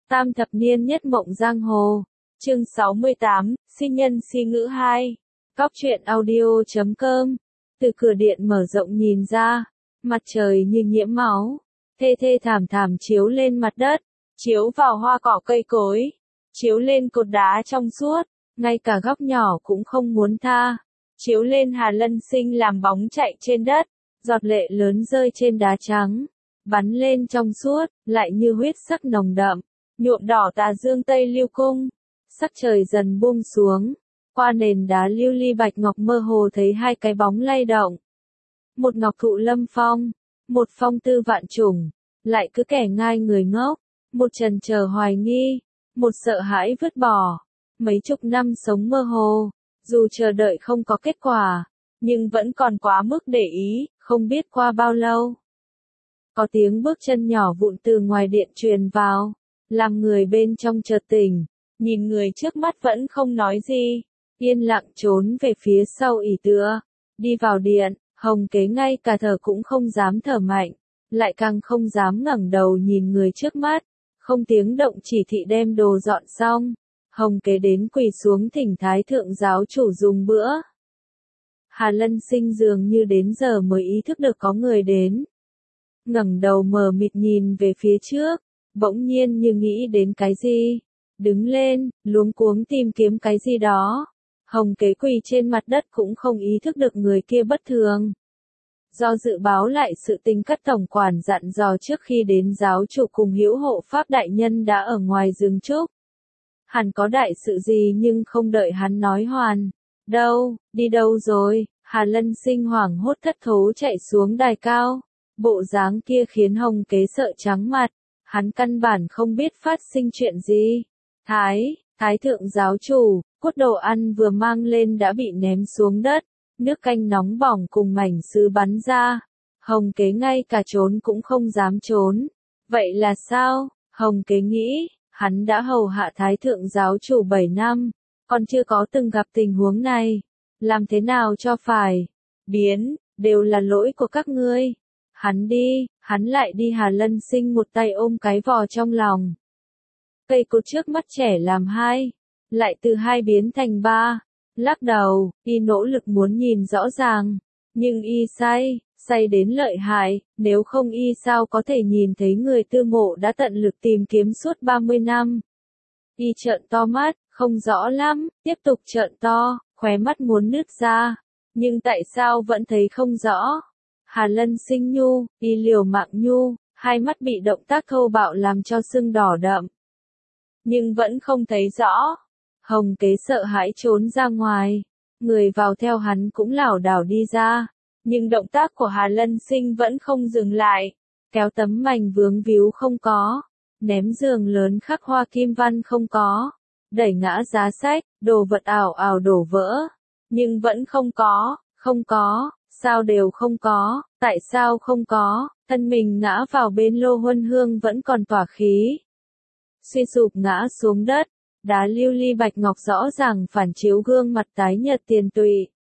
Tam thập niên nhất mộng giang hồ. Chương 68, sinh nhân si ngữ 2. Cóc truyện audio.com. Từ cửa điện mở rộng nhìn ra, mặt trời như nhiễm máu, thê thê thảm thảm chiếu lên mặt đất, chiếu vào hoa cỏ cây cối, chiếu lên cột đá trong suốt, ngay cả góc nhỏ cũng không muốn tha, chiếu lên Hà Lân Sinh làm bóng chạy trên đất, giọt lệ lớn rơi trên đá trắng, bắn lên trong suốt, lại như huyết sắc nồng đậm, nhuộm đỏ tà dương Tây Lưu Cung. Sắc trời dần buông xuống, qua nền đá lưu ly bạch ngọc mơ hồ thấy hai cái bóng lay động. Một ngọc thụ lâm phong, một phong tư vạn trùng, lại cứ kẻ ngai người ngốc, một trần chờ hoài nghi, một sợ hãi vứt bỏ. Mấy chục năm sống mơ hồ, dù chờ đợi không có kết quả, nhưng vẫn còn quá mức để ý, không biết qua bao lâu. Có tiếng bước chân nhỏ vụn từ ngoài điện truyền vào, làm người bên trong chợt tỉnh, nhìn người trước mắt vẫn không nói gì, yên lặng trốn về phía sau ỷ tựa. Đi vào điện, Hồng Kế ngay cả thở cũng không dám thở mạnh, lại càng không dám ngẩng đầu nhìn người trước mắt, không tiếng động chỉ thị đem đồ dọn xong. Hồng Kế đến quỳ xuống thỉnh Thái thượng giáo chủ dùng bữa. Hà Lân Sinh dường như đến giờ mới ý thức được có người đến. Ngẩng đầu mờ mịt nhìn về phía trước, bỗng nhiên như nghĩ đến cái gì, đứng lên, luống cuống tìm kiếm cái gì đó. Hồng Kế quỳ trên mặt đất cũng không ý thức được người kia bất thường. Do dự báo lại sự tình các tổng quản dặn dò trước khi đến, giáo chủ cùng hữu hộ pháp đại nhân đã ở ngoài rừng trúc. Hẳn có đại sự gì, nhưng không đợi hắn nói hoàn. Đâu, đi đâu rồi? Hà Lân Sinh hoảng hốt thất thố chạy xuống đài cao. Bộ dáng kia khiến Hồng Kế sợ trắng mặt. Hắn căn bản không biết phát sinh chuyện gì. Thái thượng giáo chủ, cốt đồ ăn vừa mang lên đã bị ném xuống đất. Nước canh nóng bỏng cùng mảnh sứ bắn ra. Hồng Kế ngay cả trốn cũng không dám trốn. Vậy là sao? Hồng Kế nghĩ, hắn đã hầu hạ Thái thượng giáo chủ 7 năm, còn chưa có từng gặp tình huống này. Làm thế nào cho phải? Đều là lỗi của các ngươi. Hắn lại đi. Hà Lân Sinh một tay ôm cái vò trong lòng. Cây cột trước mắt trẻ làm 2, lại từ 2 biến thành 3. Lắc đầu, y nỗ lực muốn nhìn rõ ràng, nhưng y say đến lợi hại, nếu không y sao có thể nhìn thấy người Tư Mộ đã tận lực tìm kiếm suốt 30 năm. Y trợn to mắt, không rõ lắm, tiếp tục trợn to, khóe mắt muốn nứt ra, nhưng tại sao vẫn thấy không rõ. Hà Lân Sinh y liều mạng hai mắt bị động tác thô bạo làm cho sưng đỏ đậm, nhưng vẫn không thấy rõ. Hồng Kế sợ hãi trốn ra ngoài, người vào theo hắn cũng lảo đảo đi ra, nhưng động tác của Hà Lân Sinh vẫn không dừng lại, kéo tấm mành vướng víu không có, ném giường lớn khắc hoa kim văn không có, đẩy ngã giá sách, đồ vật ảo ảo đổ vỡ, nhưng vẫn không có, sao đều không có, tại sao không có, thân mình ngã vào bên lô huân hương vẫn còn tỏa khí. Suy sụp ngã xuống đất. Đá lưu ly bạch ngọc rõ ràng phản chiếu gương mặt tái nhợt tiền tụy.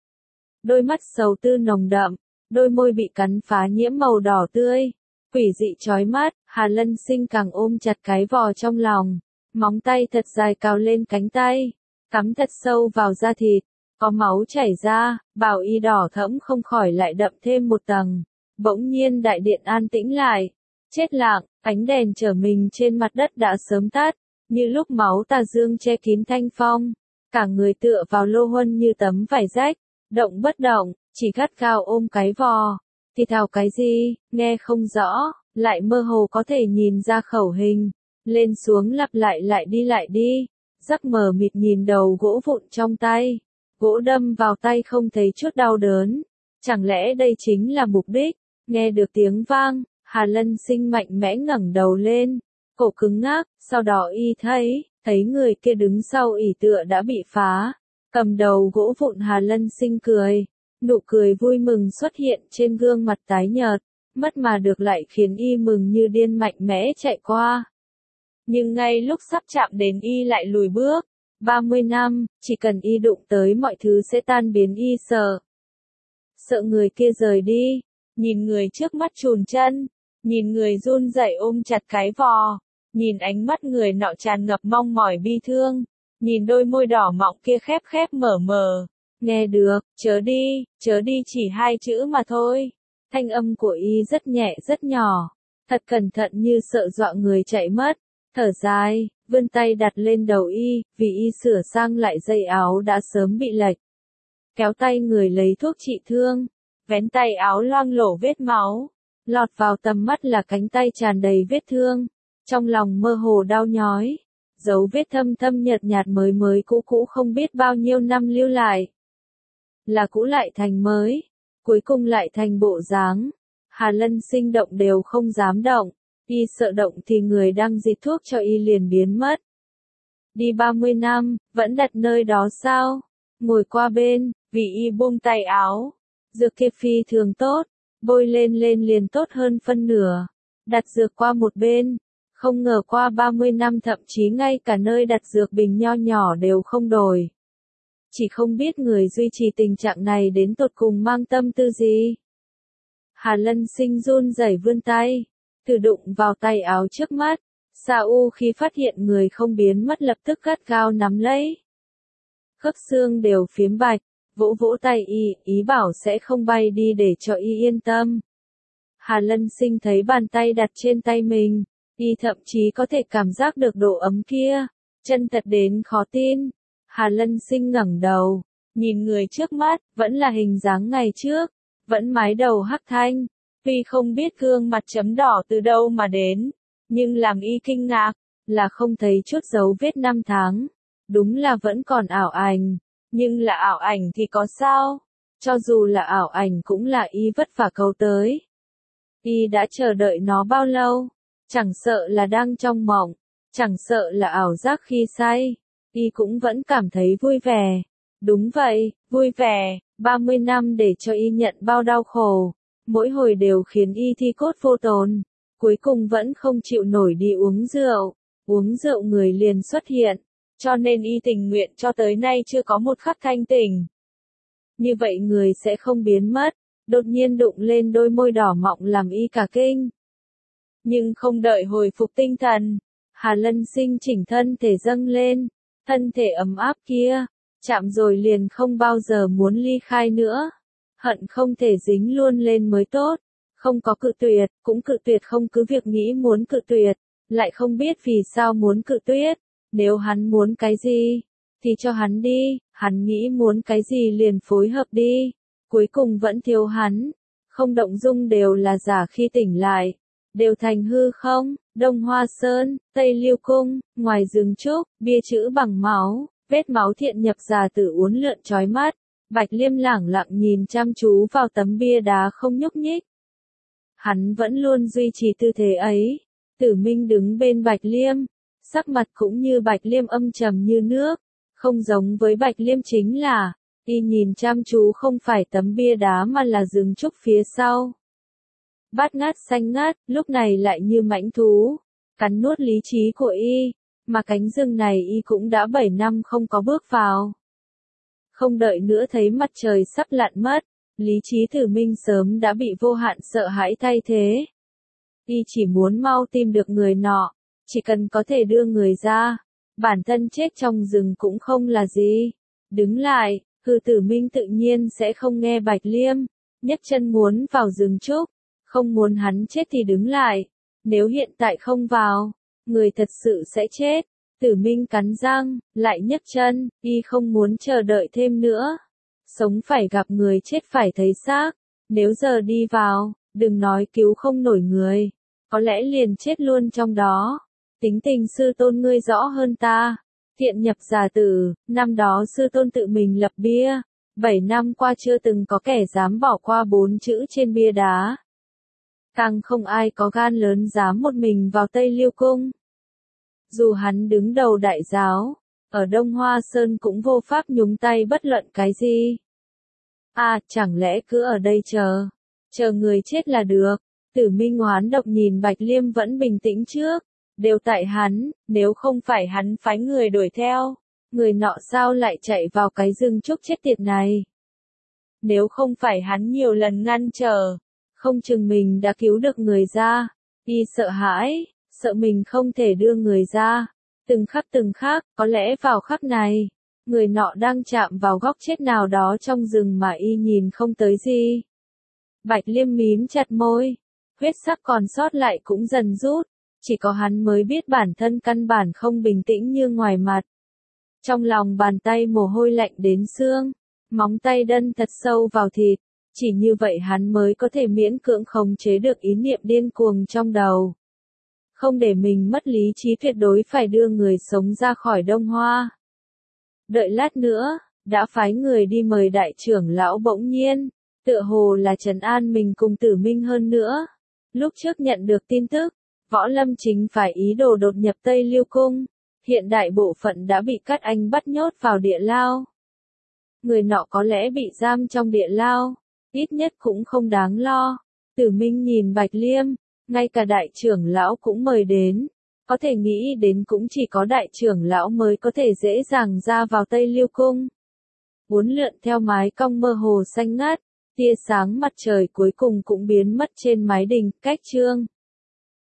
Đôi mắt sầu tư nồng đậm, đôi môi bị cắn phá nhiễm màu đỏ tươi, quỷ dị chói mắt. Hà Lân Sinh càng ôm chặt cái vò trong lòng, móng tay thật dài cào lên cánh tay, cắm thật sâu vào da thịt, có máu chảy ra, bào y đỏ thẫm không khỏi lại đậm thêm một tầng. Bỗng nhiên đại điện an tĩnh lại, chết lặng, ánh đèn chở mình trên mặt đất đã sớm tắt. Như lúc máu tà dương che kín thanh phong, cả người tựa vào lô huân như tấm vải rách, động bất động, chỉ gắt gao ôm cái vò. Thì thào cái gì, nghe không rõ, lại mơ hồ có thể nhìn ra khẩu hình, lên xuống lặp lại đi, giấc mờ mịt nhìn đầu gỗ vụn trong tay, gỗ đâm vào tay không thấy chút đau đớn, chẳng lẽ đây chính là mục đích? Nghe được tiếng vang, Hà Lân Sinh mạnh mẽ ngẩng đầu lên. Cổ cứng ngắc, sau đó y thấy người kia đứng sau ỷ tựa đã bị phá. Cầm đầu gỗ vụn. Hà Lân Sinh cười, nụ cười vui mừng xuất hiện trên gương mặt tái nhợt, mất mà được lại khiến y mừng như điên mạnh mẽ chạy qua. Nhưng ngay lúc sắp chạm đến y lại lùi bước. 30 năm, chỉ cần y đụng tới mọi thứ sẽ tan biến. Y sợ người kia rời đi, nhìn người trước mắt chùn chân, nhìn người run rẩy ôm chặt cái vò. nhìn ánh mắt người nọ tràn ngập mong mỏi bi thương, nhìn đôi môi đỏ mọng kia khép khép mở mở. Nghe được, chớ đi chỉ hai chữ mà thôi. Thanh âm của y rất nhẹ rất nhỏ, thật cẩn thận như sợ dọa người chạy mất. Thở dài, vươn tay đặt lên đầu y, vì y sửa sang lại dây áo đã sớm bị lệch. Kéo tay người lấy thuốc trị thương, vén tay áo loang lổ vết máu, lọt vào tầm mắt là cánh tay tràn đầy vết thương, trong lòng mơ hồ đau nhói, dấu vết thâm thâm nhợt nhạt mới mới cũ cũ không biết bao nhiêu năm lưu lại. Là cũ lại thành mới, cuối cùng lại thành bộ dáng. Hà Lân Sinh động đều không dám động, y sợ động thì người đang dịch thuốc cho y liền biến mất. Đi 30 năm, vẫn đặt nơi đó sao? Ngồi qua bên, vì y buông tay áo. Dược kia phi thường tốt, bôi lên liền tốt hơn phân nửa. Đặt dược qua một bên, không ngờ qua 30 năm thậm chí ngay cả nơi đặt dược bình nho nhỏ đều không đổi. Chỉ không biết người duy trì tình trạng này đến tột cùng mang tâm tư gì. Hà Lân Sinh run rẩy vươn tay, thử đụng vào tay áo trước mắt. Sa U khi phát hiện người không biến mất lập tức gắt gao nắm lấy. Khớp xương đều phiếm bạch, vỗ vỗ tay y, ý bảo sẽ không bay đi để cho y yên tâm. Hà Lân Sinh thấy bàn tay đặt trên tay mình, y thậm chí có thể cảm giác được độ ấm kia, chân thật đến khó tin. Hà Lân Sinh ngẩng đầu, nhìn người trước mắt, vẫn là hình dáng ngày trước, vẫn mái đầu hắc thanh, tuy không biết gương mặt chấm đỏ từ đâu mà đến, nhưng làm y kinh ngạc, là không thấy chút dấu vết năm tháng, đúng là vẫn còn ảo ảnh, nhưng là ảo ảnh thì có sao, cho dù là ảo ảnh cũng là y vất vả cầu tới. Y đã chờ đợi nó bao lâu, chẳng sợ là đang trong mộng, chẳng sợ là ảo giác khi say. Y cũng vẫn cảm thấy vui vẻ. Đúng vậy, vui vẻ, 30 năm để cho y nhận bao đau khổ, mỗi hồi đều khiến y thi cốt vô tồn, cuối cùng vẫn không chịu nổi đi uống rượu người liền xuất hiện, cho nên y tình nguyện cho tới nay chưa có một khắc thanh tỉnh. Như vậy người sẽ không biến mất, đột nhiên đụng lên đôi môi đỏ mọng làm y cả kinh. Nhưng không đợi hồi phục tinh thần, Hà Lân Sinh chỉnh thân thể dâng lên. Thân thể ấm áp kia, chạm rồi liền không bao giờ muốn ly khai nữa. Hận không thể dính luôn lên mới tốt. Không có cự tuyệt, cũng cự tuyệt không cứ việc nghĩ muốn cự tuyệt. Lại không biết vì sao muốn cự tuyệt. Nếu hắn muốn cái gì, thì cho hắn đi. Hắn nghĩ muốn cái gì liền phối hợp đi. Cuối cùng vẫn thiếu hắn. Không động dung đều là giả khi tỉnh lại. Đều thành hư không, Đông Hoa Sơn, Tây Liêu Cung, ngoài rừng trúc, bia chữ bằng máu, vết máu thiện nhập già tử uốn lượn chói mắt. Bạch Liêm lẳng lặng nhìn chăm chú vào tấm bia đá không nhúc nhích. Hắn vẫn luôn duy trì tư thế ấy. Tử Minh đứng bên Bạch Liêm, sắc mặt cũng như Bạch Liêm âm trầm như nước, không giống với Bạch Liêm chính là, y nhìn chăm chú không phải tấm bia đá mà là rừng trúc phía sau. Bát ngát xanh ngát, lúc này lại như mãnh thú, cắn nuốt lý trí của y, mà cánh rừng này y cũng đã 7 năm không có bước vào. Không đợi nữa thấy mặt trời sắp lặn mất, lý trí Tử Minh sớm đã bị vô hạn sợ hãi thay thế. Y chỉ muốn mau tìm được người nọ, chỉ cần có thể đưa người ra, bản thân chết trong rừng cũng không là gì. Đứng lại, Tử Minh tự nhiên sẽ không nghe Bạch Liêm, nhấc chân muốn vào rừng trúc. Không muốn hắn chết thì đứng lại. Nếu hiện tại không vào, người thật sự sẽ chết. Tử Minh cắn răng, lại nhấc chân, y không muốn chờ đợi thêm nữa. Sống phải gặp người, chết phải thấy xác. Nếu giờ đi vào, đừng nói cứu không nổi người, có lẽ liền chết luôn trong đó. Tính tình sư tôn ngươi rõ hơn ta. Thiện nhập già tử, năm đó sư tôn tự mình lập bia. 7 năm qua chưa từng có kẻ dám bỏ qua 4 chữ trên bia đá. Càng không ai có gan lớn dám một mình vào Tây Liêu Cung. Dù hắn đứng đầu đại giáo, ở Đông Hoa Sơn cũng vô pháp nhúng tay bất luận cái gì. Chẳng lẽ cứ ở đây chờ người chết là được. Tử Minh hoán độc nhìn Bạch Liêm vẫn bình tĩnh trước, đều tại hắn, nếu không phải hắn phái người đuổi theo, người nọ sao lại chạy vào cái rừng trúc chết tiệt này. Nếu không phải hắn nhiều lần ngăn trở, không chừng mình đã cứu được người ra. Y sợ sợ mình không thể đưa người ra. Từng khắc, có lẽ vào khắc này, người nọ đang chạm vào góc chết nào đó trong rừng mà y nhìn không tới gì. Bạch Liêm mím chặt môi, huyết sắc còn sót lại cũng dần rút, chỉ có hắn mới biết bản thân căn bản không bình tĩnh như ngoài mặt. Trong lòng bàn tay mồ hôi lạnh đến xương, móng tay đâm thật sâu vào thịt, chỉ như vậy hắn mới có thể miễn cưỡng khống chế được ý niệm điên cuồng trong đầu. Không để mình mất lý trí, tuyệt đối phải đưa người sống ra khỏi Đông Hoa. Đợi lát nữa, đã phái người đi mời đại trưởng lão, bỗng nhiên, tựa hồ là trấn an mình cùng Tử Minh hơn nữa. Lúc trước nhận được tin tức, Võ Lâm chính phải ý đồ đột nhập Tây Liêu Cung, hiện đại bộ phận đã bị các anh bắt nhốt vào địa lao. Người nọ có lẽ bị giam trong địa lao, ít nhất cũng không đáng lo. Tử Minh nhìn Bạch Liêm, ngay cả đại trưởng lão cũng mời đến, có thể nghĩ đến cũng chỉ có đại trưởng lão mới có thể dễ dàng ra vào Tây Liêu Cung. Uốn lượn theo mái cong mơ hồ xanh ngát, tia sáng mặt trời cuối cùng cũng biến mất trên mái đình. Cách chương